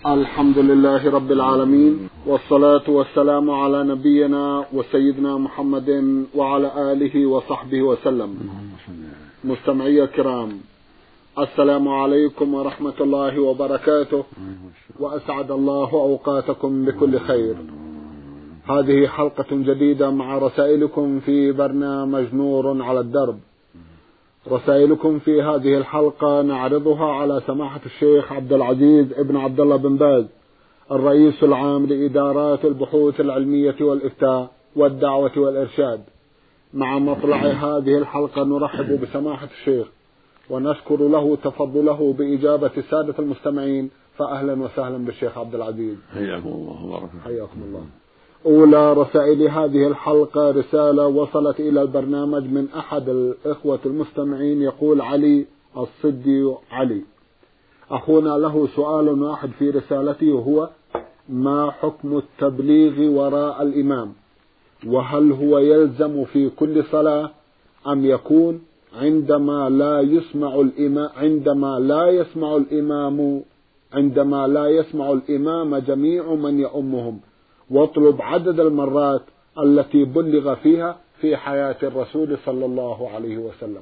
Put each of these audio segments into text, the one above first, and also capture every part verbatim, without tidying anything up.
الحمد لله رب العالمين، والصلاة والسلام على نبينا وسيدنا محمد وعلى آله وصحبه وسلم. مستمعي الكرام، السلام عليكم ورحمة الله وبركاته، وأسعد الله أوقاتكم بكل خير. هذه حلقة جديدة مع رسائلكم في برنامج نور على الدرب. رسائلكم في هذه الحلقة نعرضها على سماحة الشيخ عبد العزيز ابن عبد الله بن باز، الرئيس العام لإدارات البحوث العلمية والإفتاء والدعوة والإرشاد. مع مطلع هذه الحلقة نرحب بسماحة الشيخ ونشكر له تفضله بإجابة السادة المستمعين، فأهلا وسهلا بالشيخ عبد العزيز. حياكم الله وبارك. حياكم الله. أولى رسائل هذه الحلقة رسالة وصلت إلى البرنامج من أحد الإخوة المستمعين، يقول علي الصدي علي. أخونا له سؤال واحد في رسالته، وهو: ما حكم التبليغ وراء الإمام؟ وهل هو يلزم في كل صلاة أم يكون عندما لا يسمع الإمام عندما لا يسمع الإمام عندما لا يسمع الإمام جميع من يؤمهم، واطلب عدد المرات التي بلغ فيها في حياة الرسول صلى الله عليه وسلم؟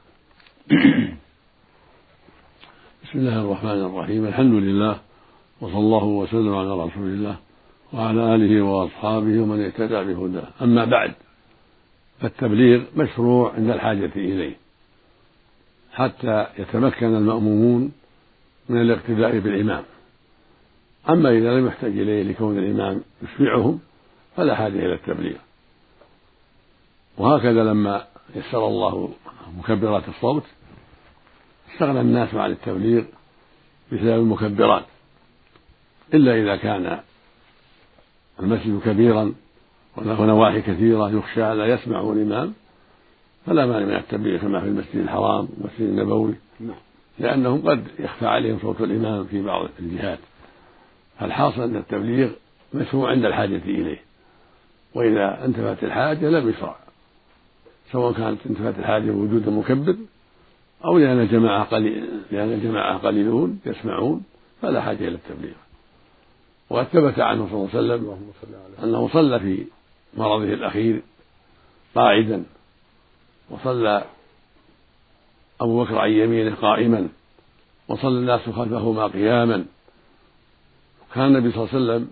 بسم الله الرحمن الرحيم. الحمد لله، وصلى الله وسلم على رسول الله وعلى آله وأصحابه ومن اهتدى بهداه. أما بعد، فالتبليغ مشروع عند الحاجة إليه حتى يتمكن المأمومون من الاقتداء بالإمام. أما إذا لم يحتاج إليه لكون الإمام يسمعهم فلا حاجة إلى التبليغ. وهكذا لما يسر الله مكبرات الصوت استغنى الناس عن التبليغ بسبب المكبرات، إلا إذا كان المسجد كبيرا ونواحي كثيرة يخشى لا يسمع الإمام فلا مانع من التبليغ، كما في المسجد الحرام والمسجد النبوي، لأنهم قد يخفى عليهم صوت الإمام في بعض الجهات. فالحاصل أن التبليغ مشروع عند الحاجة إليه، وإذا انتفت الحاجة لم يشرع، سواء كانت انتفت الحاجة بوجود المكبر أو لأن الجماعة قليل لأن الجماعة قليلون يسمعون فلا حاجة إلى التبليغ. وقد ثبت عنه صلى الله عليه وسلم أنه صلى في مرضه الأخير قاعدا، وصلى أبو بكر عن يمينه قائما، وصلى الناس خلفهما قياما. كان النبي صلى الله عليه وسلم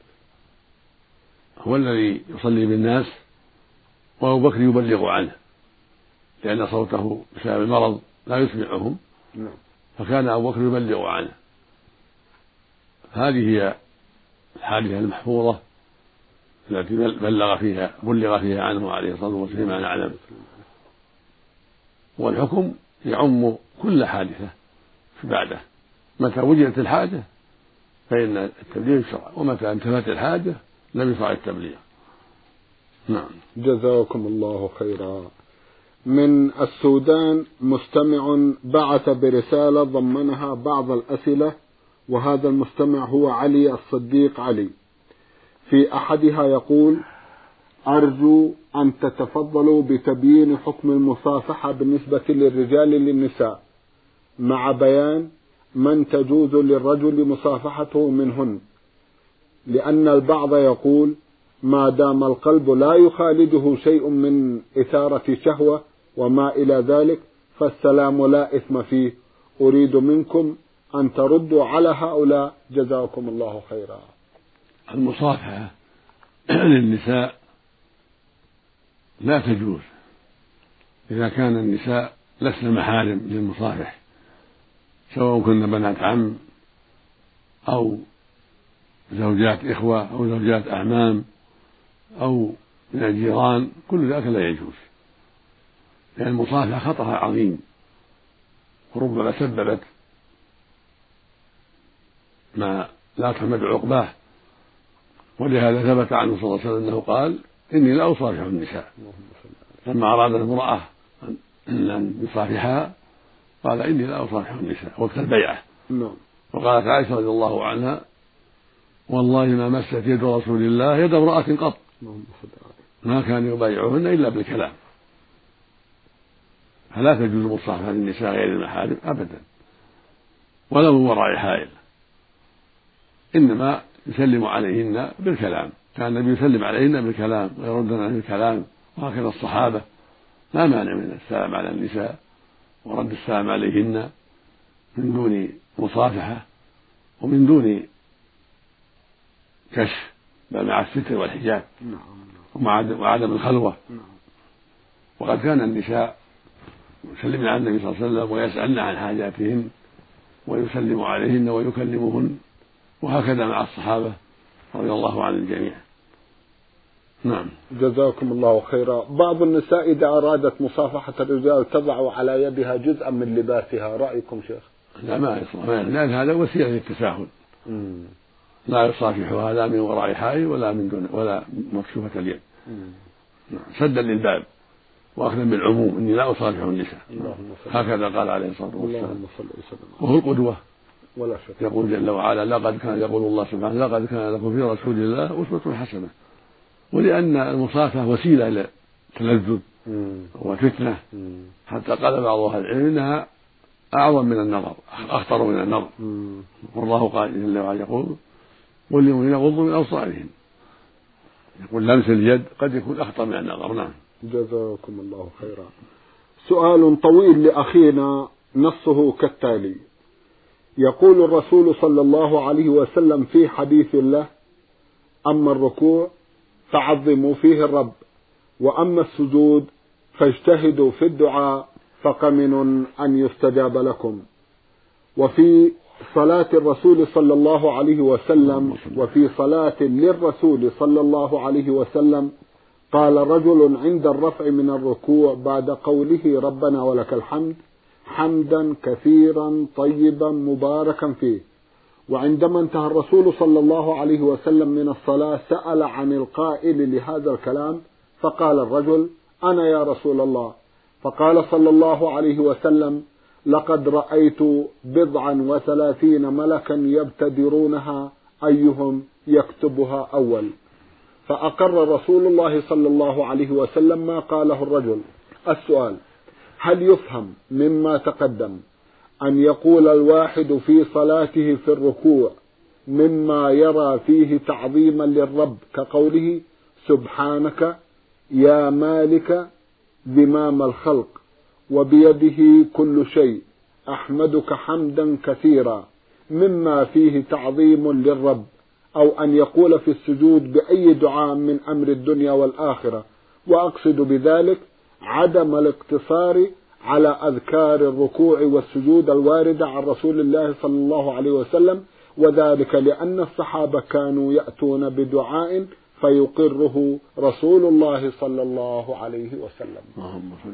هو الذي يصلي بالناس وأبو بكر يبلغ عنه، لأن صوته بسبب المرض لا يسمعهم، فكان أبو بكر يبلغ عنه. هذه هي الحادثة المحفوظة التي بلغ فيها بلغ فيها عنه عليه الصلاة والسلام ما نعلم. والحكم يعم كل حادثة بعده، متى وجدت الحاجة فإن التبليغ يشرع، ومتى انتفت الحاجة لم يشرع التبليغ. نعم. جزاكم الله خيرا. من السودان مستمع بعث برسالة ضمنها بعض الأسئلة، وهذا المستمع هو علي الصديق علي. في أحدها يقول: أرجو أن تتفضلوا بتبيين حكم المصافحة بالنسبة للرجال للنساء، مع بيان من تجوز للرجل مصافحته منهن، لأن البعض يقول ما دام القلب لا يخالده شيء من إثارة شهوة وما إلى ذلك فالسلام لا إثم فيه. أريد منكم أن تردوا على هؤلاء، جزاكم الله خيرا. المصافحة للنساء لا تجوز إذا كان النساء لسن محارم للمصافح، سواء كن بنات عم أو زوجات إخوة أو زوجات أعمام أو من الجيران، كل ذلك لا يجوز، لأن المصافحة خطرها عظيم وربما سببت ما لا تحمد عقباه. ولهذا ثبت عنه صلى الله عليه وسلم أنه قال: إني لا أصافح النساء. لما أراد المرأة أن يصافحها قال: إني لا أصافح النساء، وقت البيعة. وقالت عائشة رضي الله عنها: والله ما مست يد رسول الله يد امرأة قط، ما كان يبايعهن إلا بالكلام. فلا تجوز مصافحة النساء غير المحارم أبدا، ولا من وراء حائل. إنما يسلم عليهن بالكلام، كان النبي يسلم عليهن بالكلام ويردن عليه بالكلام، وهكذا الصحابة لا مانع من السلام على النساء ورد السلام عليهن من دون مصافحة ومن دون كشف، بل مع الستر والحجاب وعدم الخلوة. وقد كان النساء يسلمن على النبي صلى الله عليه وسلم ويسألن عن حاجاتهن ويسلم عليهن ويكلمهن، وهكذا مع الصحابة رضي الله عن الجميع. نعم. جزاكم الله خيرا. بعض النساء إذا أرادت مصافحة الرجال تضع على يدها جزءا من لباسها، رأيكم شيخ؟ لا ما يصلح، لأن هذا وسيلة للتساهل، لا يصافحها لا من وراء حائل ولا من دون ولا مكشوفة اليد، سدا للباب وأخذا بالعموم، إني لا أصافح النساء، هكذا قال عليه الصلاة والسلام، وهو القدوة. ولا شك. يقول جل وعلا: لقد كان يقول الله سبحانه: لقد كان لكم في رسول الله أسوة حسنة. ولأن المصافحة وسيلة إلى تلذذ وفتنة، حتى قال بعض أهل العلم إنها أعظم من النظر، أخطر من النظر. والله قال جل وعلا يقول: والذين يغضوا من أبصارهم. يقول لمس اليد قد يكون أخطر من النظر. نعم. جزاكم الله خيرا. سؤال طويل لأخينا نصه كالتالي: يقول الرسول صلى الله عليه وسلم في حديث له: أما الركوع فعظموا فيه الرب، وأما السجود فاجتهدوا في الدعاء فقمن أن يستجاب لكم. وفي صلاة الرسول صلى الله عليه وسلم وفي صلاة للرسول صلى الله عليه وسلم قال رجل عند الرفع من الركوع بعد قوله ربنا ولك الحمد: حمدا كثيرا طيبا مباركا فيه. وعندما انتهى الرسول صلى الله عليه وسلم من الصلاة سأل عن القائل لهذا الكلام، فقال الرجل: أنا يا رسول الله. فقال صلى الله عليه وسلم: لقد رأيت بضعا وثلاثين ملكا يبتدرونها أيهم يكتبها أول. فأقر رسول الله صلى الله عليه وسلم ما قاله الرجل. السؤال: هل يفهم مما تقدم أن يقول الواحد في صلاته في الركوع مما يرى فيه تعظيما للرب كقوله سبحانك يا مالك ذمام الخلق وبيده كل شيء أحمدك حمدا كثيرا، مما فيه تعظيم للرب؟ أو أن يقول في السجود بأي دعاء من أمر الدنيا والآخرة، وأقصد بذلك عدم الاقتصار على أذكار الركوع والسجود الواردة عن رسول الله صلى الله عليه وسلم، وذلك لأن الصحابة كانوا يأتون بدعاء فيقره رسول الله صلى الله عليه وسلم. اللهم صل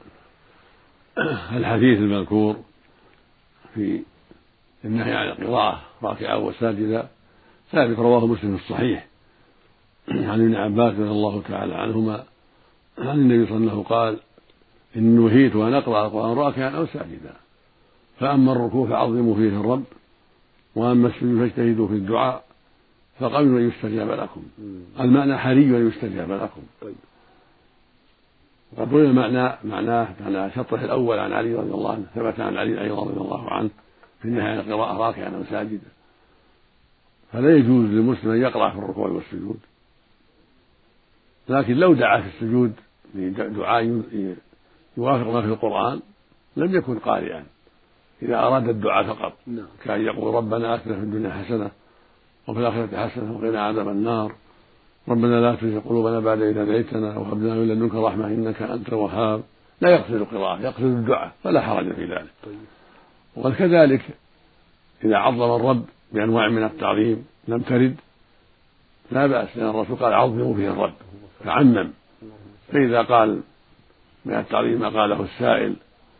على الحديث المذكور في النهي عن القراءة راكعا وساجدا ثابت، رواه مسلم في الصحيح عن ابن عباس رضي الله تعالى عنهما عن النبي صلى الله عليه وسلم قال: إن نهيت أن أقرأ القرآن راكعا أو ساجدا، فأما الركوع فعظموا فيه الرب، وأما السجود فاجتهدوا في الدعاء فقبلوا أن يستجاب لكم. المعنى حري أن يستجاب لكم. وقد روي معناه معناه على شطره الأول عن علي رضي الله عنه، ثبت عن علي أيضا رضي الله عنه في النهاية القراءة راكعا أو ساجدا. فلا يجوز للمسلم أن يقرأ في الركوع والسجود، لكن لو دعا في السجود بدعاء يوافق ما في القرآن لم يكن قارئا إذا أراد الدعاء فقط، كان يقول ربنا آتنا في الدنيا حسنة وفي الآخرة حسنة وقنا عذاب النار، ربنا لا تزغ قلوبنا بعد إذ هديتنا وهب لنا من لدنك رحمة إنك أنت الوهاب. لا يقصد القراءة، يقصد الدعاء، فلا حرج في ذلك. وكذلك إذا عظم الرب بأنواع من التعظيم لم ترد لا بأس، لأن الرسول قال عظموا فيه الرب فعمم. فإذا قال من التعظيم ما قاله السائل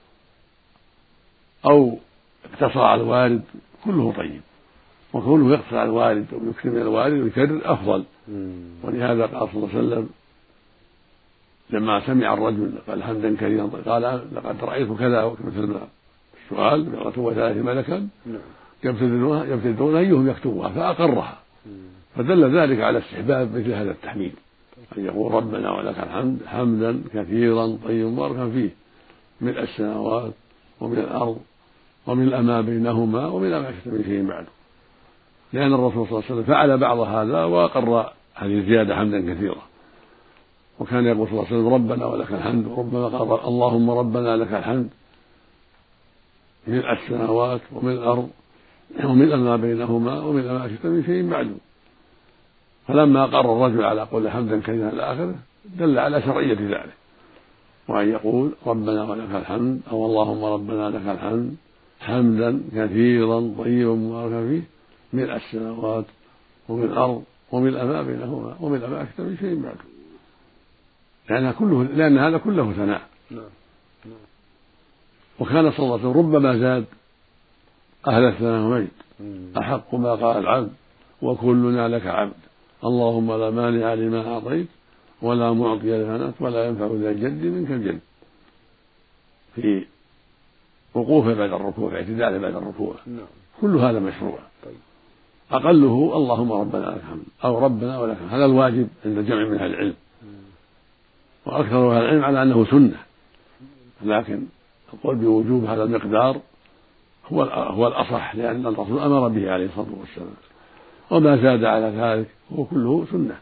أو اقتصر على الوارد كله طيب، وكونه يقتصر على الوارد ويكثر من الوارد ويكرر أفضل. ولهذا قال صلى الله عليه وسلم لما سمع الرجل قال حمدا كثيرا قال: لقد رأيت كذا، مثل السؤال مئة وثلاث ملكا يبتدرون أيهم يكتبها، فأقرها، فدل ذلك على استحباب مثل هذا التحميد، أن يقول ربنا ولك الحمد حمدا كثيرا طيبا مباركا فيه ملء السماوات ومن الأرض ومن ما بينهما ومن ما شئت من شيء بعده. لأن الرسول صلى الله عليه وسلم فعل بعض هذا وأقر هذه الزيادة حمدا كثيرا، وكان يقول صلى الله عليه وسلم ربنا ولك الحمد، وربما قال اللهم ربنا لك الحمد ملء السماوات وملء الأرض وملء ما بينهما وملء ما شئت من شيء بعد. فلما أقر الرجل على قول حمدا كثيرا إلى آخره دل على شرعية ذلك، وأن يقول ربنا ولك الحمد أو اللهم ربنا لك الحمد حمدا كثيرا طيبا مباركا فيه ملء السماوات وملء الأرض وملء ما بينهما وملء ما شئت من شيء بعد، لأن كله لأن هذا كله ثناء. وكان صلى الله عليه وسلم ربما زاد أهل الثناء والمجد أحق ما قال العبد وكلنا لك عبد اللهم لا مانع لما أعطيت ولا معطي لما منعت ولا ينفع ذا الجد منك الجد، في وقوفه بعد الركوع اعتداله بعد الركوع، كل هذا مشروع. أقله اللهم ربنا لك الحمد أو ربنا ولك الحمد، هذا الواجب عند جمع من أهل العلم، وأكثر أهل العلم على أنه سنة، لكن القول بوجوب هذا المقدار هو هو الأصح، لأن الرسول أمر به عليه الصلاة والسلام، وما زاد على ذلك هو كله سنة.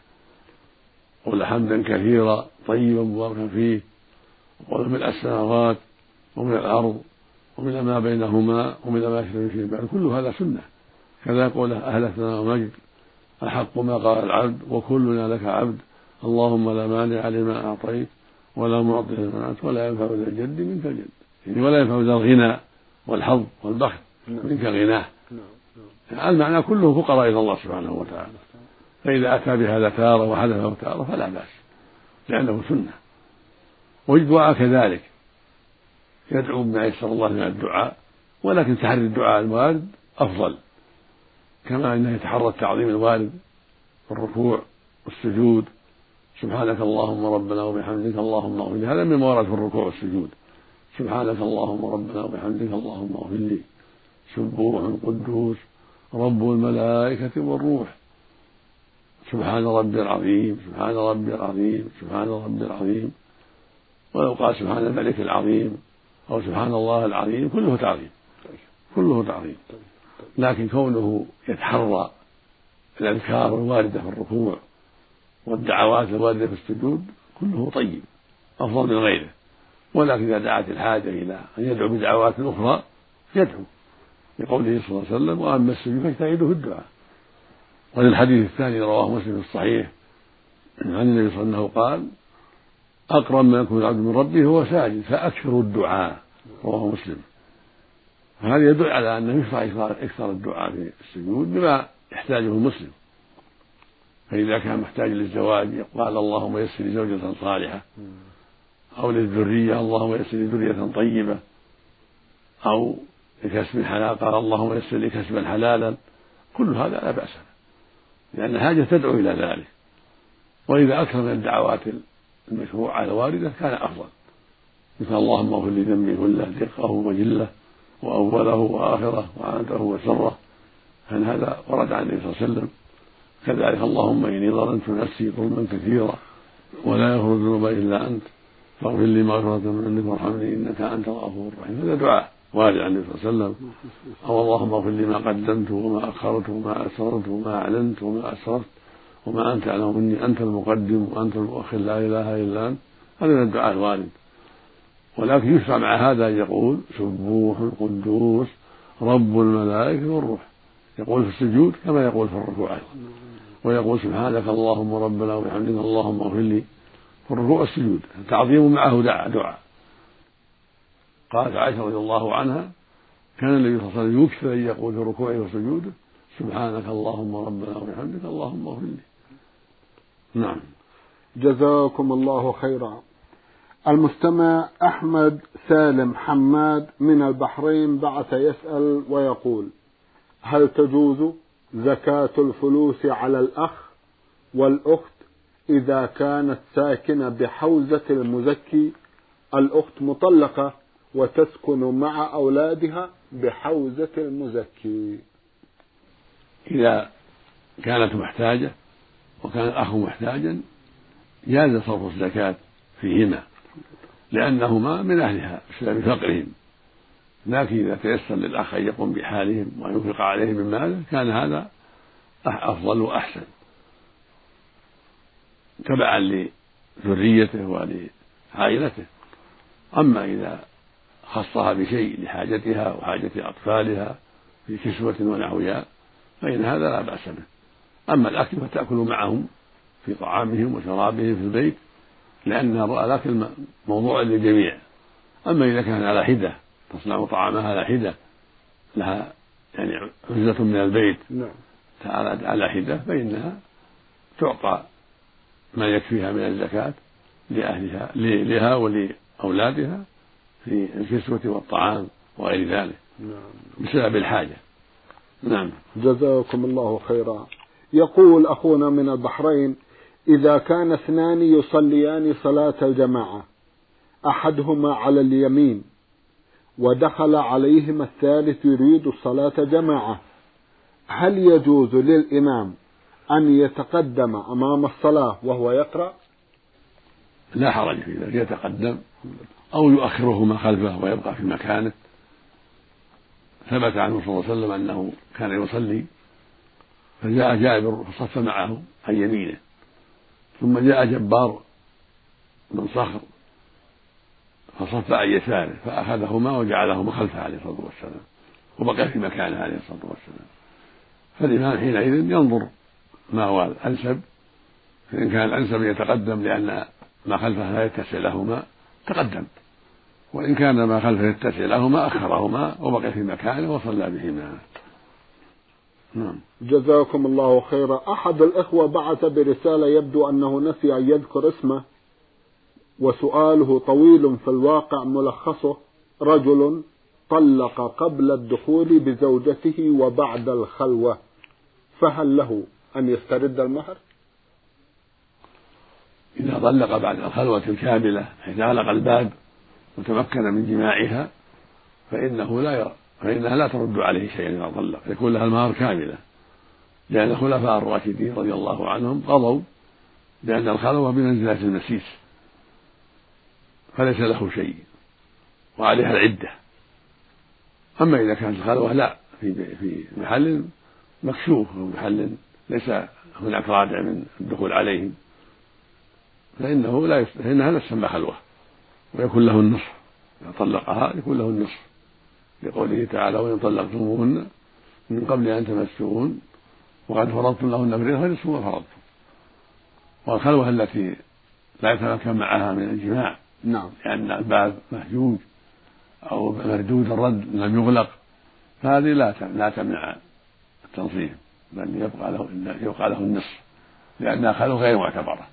قل حمدا كثيرا طيبا مباركا فيه، وقل ملء السماوات وملء الأرض وملء ما بينهما وملء ما شئت من شيء بعد، كل هذا سنة. كذا يقول أهل الثناء والمجد أحق ما قال العبد وكلنا لك عبد اللهم لا مانع لما أعطيت ولا معطي لما منعت ولا ينفع ذا الجد منك الجد، يعني ولا ينفع ذا الغنى والحظ والبخت منك غناه. المعنى كله فقراء إلى الله سبحانه وتعالى، فإذا أتى بهذا تارة وحذفه تارة فلا بأس، لأنه سنة. والدعاء كذلك يدعو بما يسر الله من الدعاء، ولكن تحري الدعاء الوارد أفضل، كما أنه يتحرى التعظيم الوارد في الركوع والسجود، سبحانك اللهم ربنا وبحمدك اللهم اغفر لي، هذا مما ورد في الركوع والسجود، سبحانك اللهم ربنا وبحمدك اللهم اغفر لي سبوح قدوس رب الملائكة والروح سبحان ربي العظيم سبحان ربي العظيم سبحان ربي العظيم. ولو قال سبحان الملك العظيم أو سبحان الله العظيم كله تعظيم، كله تعظيم، لكن كونه يتحرى الأذكار الواردة في الركوع والدعوات الواردة في السجود كله طيب أفضل من غيره. ولكن إذا دعت الحاجة إلى أن يدعو بدعوات أخرى يدعو، لقوله صلى الله عليه وسلم وأما السجود فاجتهدوا في الدعاء. وللحديث الثاني رواه مسلم في الصحيح عن النبي صلى الله عليه وسلم قال أقرب ما يكون العبد من ربه هو ساجد فأكثروا الدعاء، رواه مسلم. فهذا يدل على أنه يشرع إكثار الدعاء في السجود بما يحتاجه المسلم، فإذا كان محتاج للزواج قال اللهم يسر لي زوجة صالحة، أو للذرية اللهم يسر لي ذرية طيبة، أو لكسب حلال قال اللهم يسر لي كسبا حلالا، كل هذا لا بأس، لأن حاجة تدعو إلى ذلك. وإذا أكثر من الدعوات المشروعة الواردة كان أفضل، مثل اللهم اغفر لي ذنبي كله دقه وجله وأوله وآخره وعادته وسره، فإن هذا ورد عن النبي صلى الله عليه وسلم. كذلك اللهم إني ظلمت نفسي ظلما كثيرا ولا يغفر الذنوب إلا أنت فاغفر لي مغفرة من عندك وارحمني إنك أنت الغفور الرحيم، هذا دعاء وارد عن النبي صلى الله عليه وسلم. أو اللهم اغفر لي ما قدمت وما أخرت وما أسررت وما أعلنت وما أسررت وما أنت أعلم مني أنت المقدم وأنت المؤخر لا إله إلا أنت، هذا من الدعاء الوارد. ولكن يشرع مع هذا أن يقول سبوح قدوس رب الملائكة والروح، يقول في السجود كما يقول في الركوع أيضا، ويقول سبحانك اللهم ربنا وبحمدك اللهم اغفر لي في الركوع والسجود، تعظيم معه دعاء. قالت عائشة رضي الله عنها كان النبي صلى الله عليه وسلم يكثر أن يقول في ركوعه وسجوده سبحانك اللهم ربنا وبحمدك اللهم اغفر لي. نعم. جزاكم الله خيرا. المستمع أحمد سالم حماد من البحرين بعث يسأل ويقول: هل تجوز زكاة الفلوس على الأخ والأخت إذا كانت ساكنة بحوزة المزكي؟ الأخت مطلقة وتسكن مع أولادها بحوزة المزكي. إذا كانت محتاجة وكان الأخ محتاجا جاز صرف الزكاة فيهما لأنهما من أهلها بسبب فقرهم، لكن إذا تيسر للأخ أن يقوم بحالهم وينفق عليهم من ماله كان هذا أفضل وأحسن تبعا لذريته ولعائلته. أما إذا خصها بشيء لحاجتها وحاجة أطفالها في كسوة ونحوها فإن هذا لا بأس به. أما الأكل فتأكل معهم في طعامهم وشرابهم في البيت، لأن الأكل موضوع للجميع. أما إذا كان على حدة تصنع طعامها على حدة لها يعني عزلة من البيت على حدة فإنها تعطى ما يكفيها من الزكاة لأهلها لها ولأولادها في الكسوة والطعام وغير ذلك بسبب الحاجة. نعم. جزاكم الله خيرا. يقول أخونا من البحرين: إذا كان اثنان يصليان صلاة الجماعة أحدهما على اليمين ودخل عليهما الثالث يريد الصلاة جماعة، هل يجوز للإمام أن يتقدم أمام الصلاة وهو يقرأ؟ لا حرج في ذلك، يتقدم أو يؤخرهما خلفه ويبقى في مكانه. ثبت عنه صلى الله عليه وسلم أنه كان يصلي فجاء جابر فصف معه عن يمينه، ثم جاء جبار بن صخر فصف عن يساره فأخذهما وجعلهما خلفه عليه الصلاة والسلام وبقي في مكانه عليه الصلاة والسلام. فالإمام حينئذ ينظر ما هو الأنسب، فإن كان الأنسب يتقدم لأن ما خلفه لا يتسع لهما تقدم، وإن كان ما خلفه يتسع لهما أخرهما وبقي في مكانه وصلى بهما. نعم. جزاكم الله خيرا. أحد الإخوة بعث برسالة يبدو أنه نسي أن يذكر اسمه، وسؤاله طويل في الواقع ملخصه: رجل طلق قبل الدخول بزوجته وبعد الخلوة، فهل له أن يسترد المهر؟ إذا طلق بعد الخلوة الكاملة حيث أغلق الباب وتمكن من جماعها فإنه لا يرى فإنها لا ترد عليه شيئا إذا طلق، يكون لها المهر كاملة، لأن الخلفاء الراشدين رضي الله عنهم قضوا بأن الخلوة بمنزلة المسيس فليس له شيء وعليها العدة. أما إذا كانت الخلوة لا في في محل مكشوف أو محل ليس هناك رادع من الدخول عليهم فإنه لا يست... فإنها لا تسمى خلوة ويكون له النصف. إذا طلقها يكون له النصف لقوله تعالى: وإن طلقتموهن من قبل أن تمسوهن وقد فرضتم لهن فريضة فنصف ما فرضتم. والخلوة التي لا يتمكن معها من الجماع نعم لأن الباب مهجوج أو مردود الرد لم يغلق فهذه لا لا تمنع التنصيف، بل يبقى له يبقى له النصف لأنها خلوة غير معتبرة.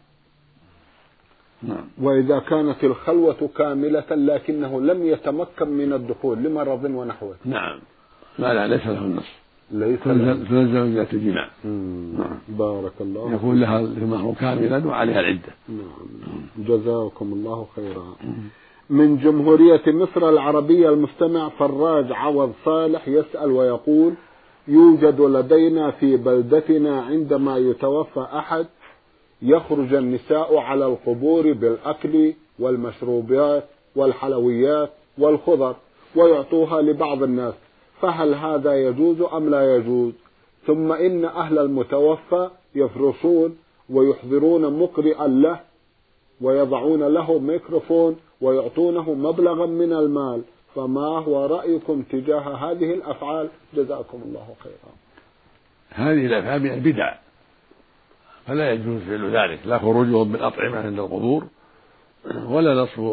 نعم. وإذا كانت الخلوة كاملة لكنه لم يتمكن من الدخول لمرض ونحوه، نعم لا لا ليس له النصف، ليس تنزل ذات الجماع. نعم. بارك الله. يكون لها المهر كاملا وعليها العدة. نعم. جزاكم الله خيرا. من جمهورية مصر العربية المستمع فراج عوض صالح يسأل ويقول: يوجد لدينا في بلدتنا عندما يتوفى أحد يخرج النساء على القبور بالأكل والمشروبات والحلويات والخضر ويعطوها لبعض الناس، فهل هذا يجوز أم لا يجوز؟ ثم إن أهل المتوفى يفرشون ويحضرون مقرئا له ويضعون له ميكروفون ويعطونه مبلغا من المال، فما هو رأيكم تجاه هذه الأفعال؟ جزاكم الله خيرا. هذه الأفعال من البدع فلا يجوز فعل ذلك، لا خروجهم بالأطعمة عند القبور ولا نصب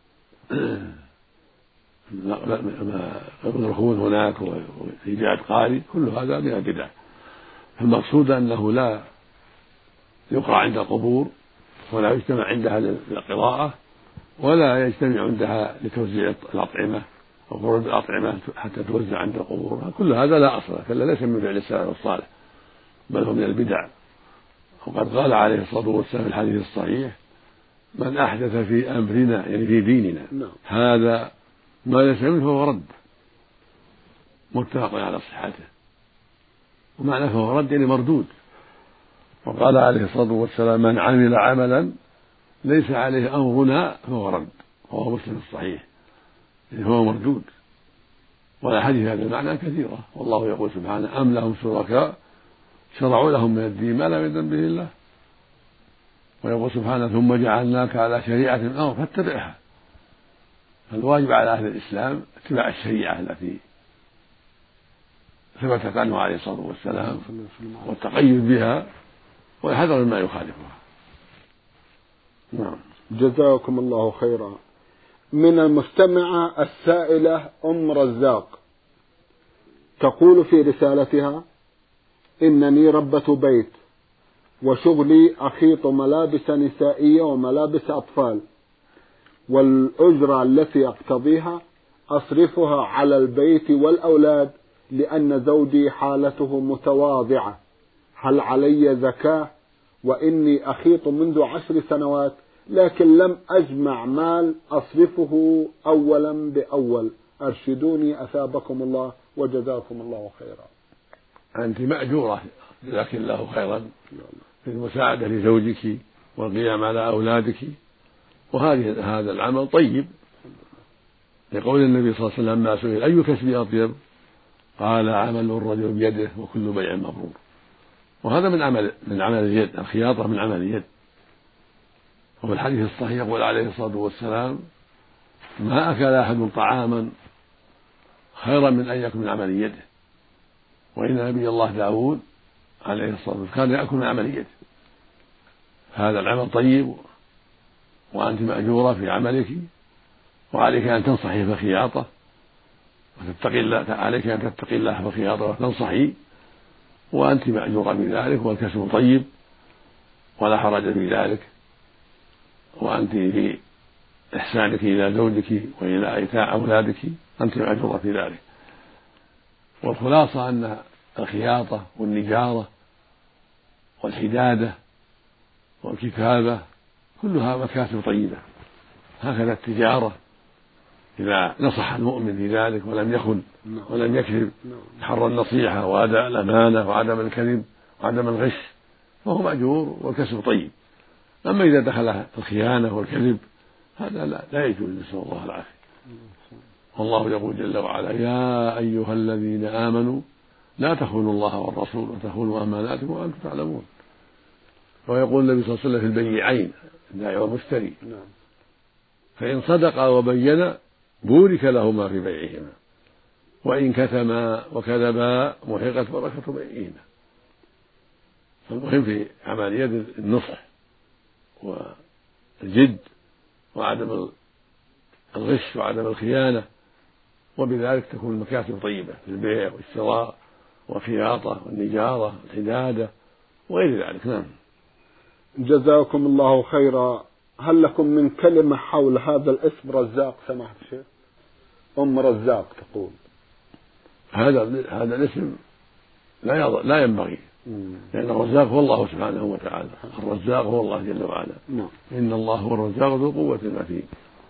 يدركون هناك وإيجاد قارئ، كل هذا من البدع. المقصود أنه لا يقرأ عند القبور ولا يجتمع عندها للقراءة ولا يجتمع عندها لتوزيع الأطعمة أو خروج الأطعمة حتى توزع عند القبور، كل هذا لا أصل له، ليس من فعل السلف الصالح بل هو من البدع. وقد قال عليه الصلاة والسلام في الحديث الصحيح: من أحدث في أمرنا يعني في ديننا هذا ما ليس منه فهو رد، متفق على صحته، ومعنى فهو رد يعني مردود. وقال عليه الصلاة والسلام: من عمل عملا ليس عليه أمرنا فهو رد، وهو مسلم الصحيح، يعني هو مردود. والأحاديث هذا المعنى كثيرة، والله يقول سبحانه: أم لهم شركاء شرعوا لهم من الدين ما لم يأذن به الله. ويقول سبحانه ثم جعلناك على شريعة من الأمر فاتبعها. فالواجب على أهل الإسلام اتباع الشريعة التي ثبتت عنه عليه الصلاة والسلام والتقيد بها والحذر مما يخالفها. نعم. جزاكم الله خيرا. من المستمعة السائلة أم رزاق تقول في رسالتها: إنني ربة بيت وشغلي أخيط ملابس نسائية وملابس أطفال، والأجرة التي أقتضيها أصرفها على البيت والأولاد لأن زوجي حالته متواضعة، هل علي زكاة؟ وإني أخيط منذ عشر سنوات لكن لم أجمع مال أصرفه أولا بأول، أرشدوني أثابكم الله وجزاكم الله خيرا. أنت مأجورة جزاك الله خيرا في المساعدة لزوجك والقيام على أولادك، وهذه هذا العمل طيب، لقول النبي صلى الله عليه وسلم ما سئل أي كسب أطيب قال عمل الرجل بيده وكل بيع مبرور. وهذا من عمل من عمل اليد، الخياطة من عمل اليد. وفي الحديث الصحيح يقول عليه الصلاة والسلام: ما أكل أحد طعاما خيرا من أن يأكل من عمل يده. وإن نبي الله داود عليه الصلاة والسلام كان يأكل من عمل يده. هذا العمل طيب، وأنت مأجورة في عملك، وعليك أن تنصحي في الخياطة وتتقي الله، عليك أن تتقي الله في الخياطة وتنصحي، وأنت مأجورة بذلك، والكسب طيب ولا حرج في ذلك، وأنت في إحسانك إلى زوجك وإلى إيتاء أولادك أنت مأجورة في ذلك. والخلاصة أن الخياطة والنجارة والحدادة والكتابة كلها مكاسب طيبة. هكذا التجارة إذا نصح المؤمن في ذلك ولم يخن ولم يكذب، حر النصيحة وأداء الأمانة وعدم الكذب وعدم الغش، فهو مأجور والكسب طيب. أما إذا دخل في الخيانة والكذب هذا لا, لا يجوز، نسأل الله العافية. والله يقول جل وعلا: يا أيها الذين آمنوا لا تخونوا الله والرسول وتخونوا أماناتكم وأنتم تعلمون. ويقول النبي صلى الله عليه وسلم في البيعين البائع والمشتري: فإن صدقا وبينا بورك لهما في بيعهما، وإن كتما وكذبا محقت بركة بيعهما. فالمهم في عمل يد النصح والجد وعدم الغش وعدم الخيانة، وبذلك تكون المكاسب طيبة في البيع والشراء والخياطة والنجارة والحدادة وغير ذلك. نعم. جزاكم الله خيرا. هل لكم من كلمة حول هذا الاسم رزاق سماحة الشيخ؟ أم رزاق تقول هذا هذا الاسم لا لا ينبغي، لأن الرزاق هو الله سبحانه وتعالى، الرزاق هو الله جل وعلا. نعم. إن الله هو الرزاق ذو القوة المتين،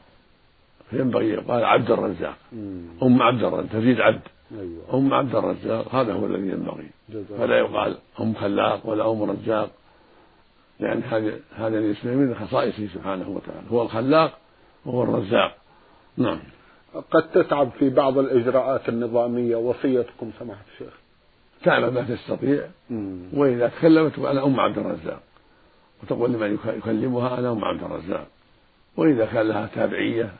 فينبغي قال عبد الرزاق. أم عبد الرزاق تزيد عبد. أيوة. أم عبد الرزاق هذا هو الذي ينبغي، فلا يقال أم خلاق ولا أم رزاق، لأن هذا هذا الاسم من خصائصه سبحانه وتعالى، هو الخلاق وهو الرزاق. نعم. قد تتعب في بعض الإجراءات النظامية، وصيتكم سماحة الشيخ؟ تعمل ما تستطيع، وإذا تكلمت أنا أم عبد الرزاق، وتقول لمن يكلمها أنا أم عبد الرزاق، وإذا كان لها تابعية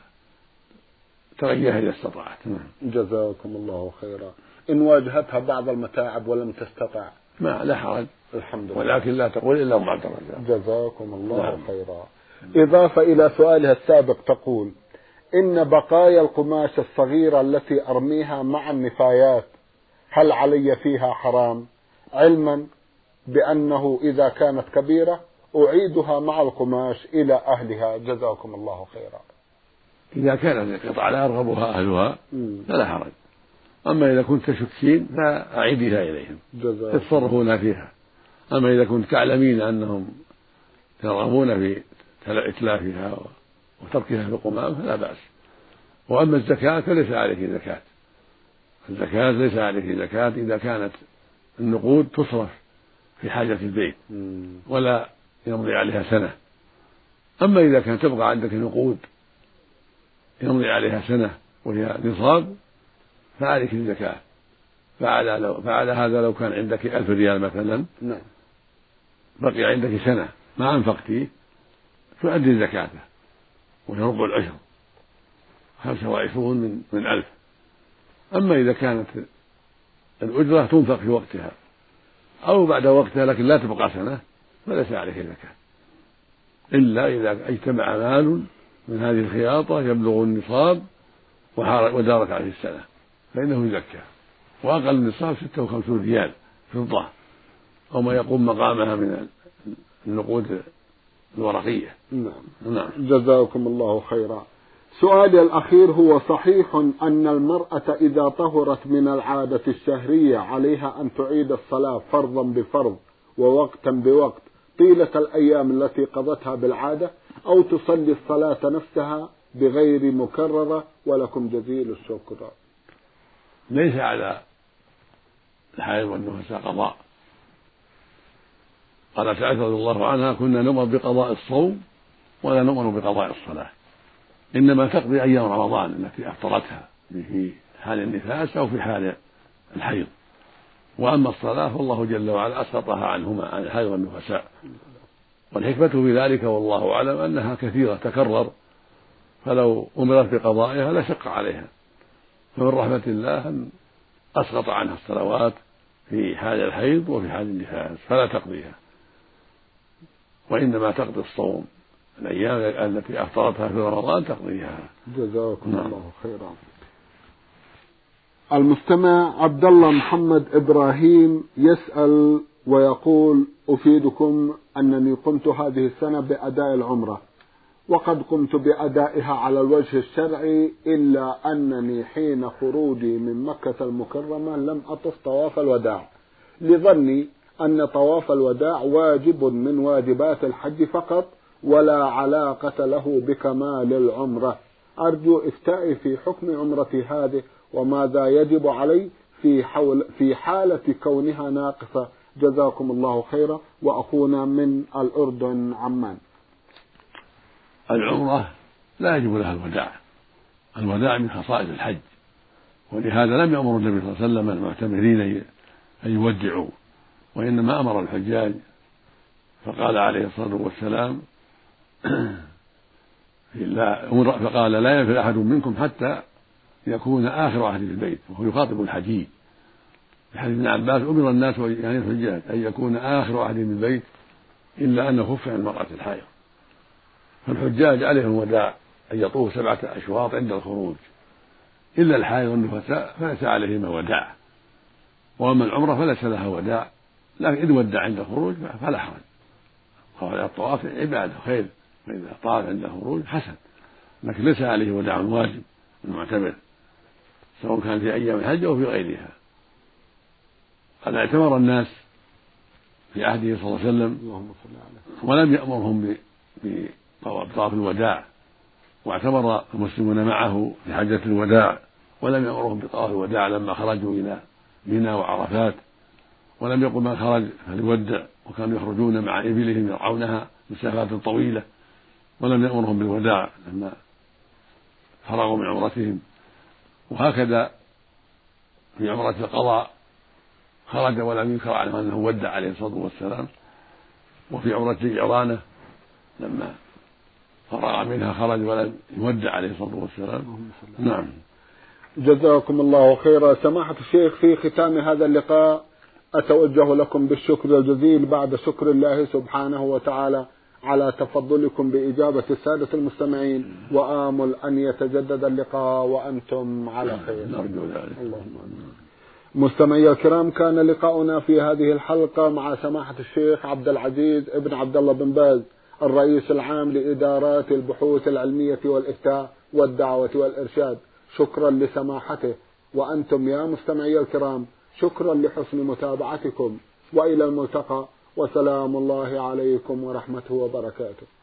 تغيرها إذا استطاعت. جزاكم الله خيرا. إن واجهتها بعض المتاعب ولم تستطع ما لا حرج، الحمد لله، ولكن لا تقول إلا أم عبد الرزاق. جزاكم الله نعم. خيرا. إضافة إلى سؤالها السابق تقول: إن بقايا القماش الصغيرة التي أرميها مع النفايات هل علي فيها حرام، علما بأنه إذا كانت كبيرة أعيدها مع القماش إلى أهلها؟ جزاكم الله خيرا. إذا كانت القطعة لا يرغبها أهلها فلا حرج، أما إذا كنت تشكين فأعيدها إليهم يتصرفون فيها. أما إذا كنت تعلمين أنهم يرغبون في إتلافها وتركها في القمام فلا بأس. وأما الزكاة فليس عليك زكاة، الزكاة ليس عليك زكاة إذا كانت النقود تصرف في حاجة البيت ولا يمضي عليها سنة. أما إذا كانت تبقى عندك نقود يمضي عليها سنة وهي نصاب فعليك الزكاة، فعل, لو فعل هذا لو كان عندك ألف ريال مثلا نعم. بقي عندك سنة ما أنفقتيه تؤدي زكاته وهي ربع العشر خمسة وعشرون من, من ألف. أما إذا كانت الأجرة تنفق في وقتها أو بعد وقتها لكن لا تبقى سنة فليس عليه زكاة إلا إذا اجتمع مال من هذه الخياطة يبلغ النصاب ودارت عليه السنة فإنه يزكى. وأقل النصاب ستة وخمسون ريال فضة أو ما يقوم مقامها من النقود الورقية. نعم. نعم. جزاكم الله خيرا. سؤالي الأخير هو: صحيح أن المرأة إذا طهرت من العادة الشهرية عليها أن تعيد الصلاة فرضا بفرض ووقتا بوقت طيلة الأيام التي قضتها بالعادة، أو تصلي الصلاة نفسها بغير مكررة؟ ولكم جزيل الشكر. ليس على الحائض والنفساء قضاء. قالت عائشة رضي الله عنها: كنا نؤمر بقضاء الصوم ولا نؤمر بقضاء الصلاة، إنما تقضي أيام رمضان التي أفطرتها في حال النفاس أو في حال الحيض، وأما الصلاة فالله جل وعلا أسقطها عنهما عن الحيض والنفساء. والحكمة في ذلك والله أعلم أنها كثيرة تكرر، فلو أمرت بقضائها لشق عليها، فمن رحمة الله أن أسقط عنها الصلوات في حال الحيض وفي حال النفاس فلا تقضيها، وإنما تقضي الصوم الأيام التي أفطرتها في رمضان تقضيها. جزاكم نعم. الله خيرا. المستمع عبد الله محمد إبراهيم يسأل ويقول: أفيدكم أنني قمت هذه السنة بأداء العمرة، وقد قمت بأدائها على الوجه الشرعي، إلا أنني حين خروجي من مكة المكرمة لم أطف طواف الوداع، لظني أن طواف الوداع واجب من واجبات الحج فقط ولا علاقة له بكمال العمرة. أرجو إفتائي في حكم عمرتي هذه، وماذا يجب علي في, حول في حالة كونها ناقصة. جزاكم الله خيرا، وأخونا من الأردن عمان. العمرة لا يجب لها الوداع، الوداع من خصائص الحج، ولهذا لم يأمر النبي صلى الله عليه وسلم المعتمرين أن يودعوا، وإنما أمر الحجاج فقال عليه الصلاة والسلام فقال: لا ينفر أحد منكم حتى يكون آخر عهده في البيت، وهو يخاطب الحجيج. في حديث ابن عباس: أمر الناس يعني الحجاج أن يكون آخر عهده في البيت إلا أن خف عن المرأة الحائض. فالحجاج عليهم الوداع أن يطوف سبعة أشواط عند الخروج، إلا الحائض والنفساء فليس عليهما وداع. وأما العمرة فليس لها وداع، لكن إذ ودع عند الخروج فلا حرج. قال: الطواف عبادة خير، فإذا طاف عند الخروج حسن، لكن ليس عليه وداع واجب المعتمر، سواء كان في أيام الحج أو في غيرها. قد اعتمر الناس في عهده صلى الله عليه وسلم ولم يأمرهم بطواف الوداع، واعتمر المسلمون معه في حجة الوداع ولم يأمرهم بطواف الوداع لما خرجوا إلى منى وعرفات، ولم يقل من خرج فليودع، وكانوا يخرجون مع إبلهم يرعونها مسافات طويلة، ولم يأمرهم بالوداع لما فرغوا من عمرتهم. وهكذا في عمرة القضاء خرج ولم ينكر عنه أنه ودع عليه الصلاة والسلام، وفي عمرة الجعرانة لما فرغ منها خرج ولم يودع عليه الصلاة والسلام. نعم. جزاكم الله خيرا. سماحة الشيخ، في ختام هذا اللقاء أتوجه لكم بالشكر الجزيل بعد شكر الله سبحانه وتعالى على تفضلكم بإجابة السادة المستمعين، وآمل أن يتجدد اللقاء وأنتم على خير. نرجو ذلك. اللهم مستمعي الكرام، كان لقاؤنا في هذه الحلقة مع سماحة الشيخ عبد العزيز ابن عبد الله بن باز، الرئيس العام لإدارات البحوث العلمية والإفتاء والدعوة والإرشاد. شكرا لسماحته، وأنتم يا مستمعي الكرام شكرا لحسن متابعتكم، وإلى الملتقى، وسلام الله عليكم ورحمته وبركاته.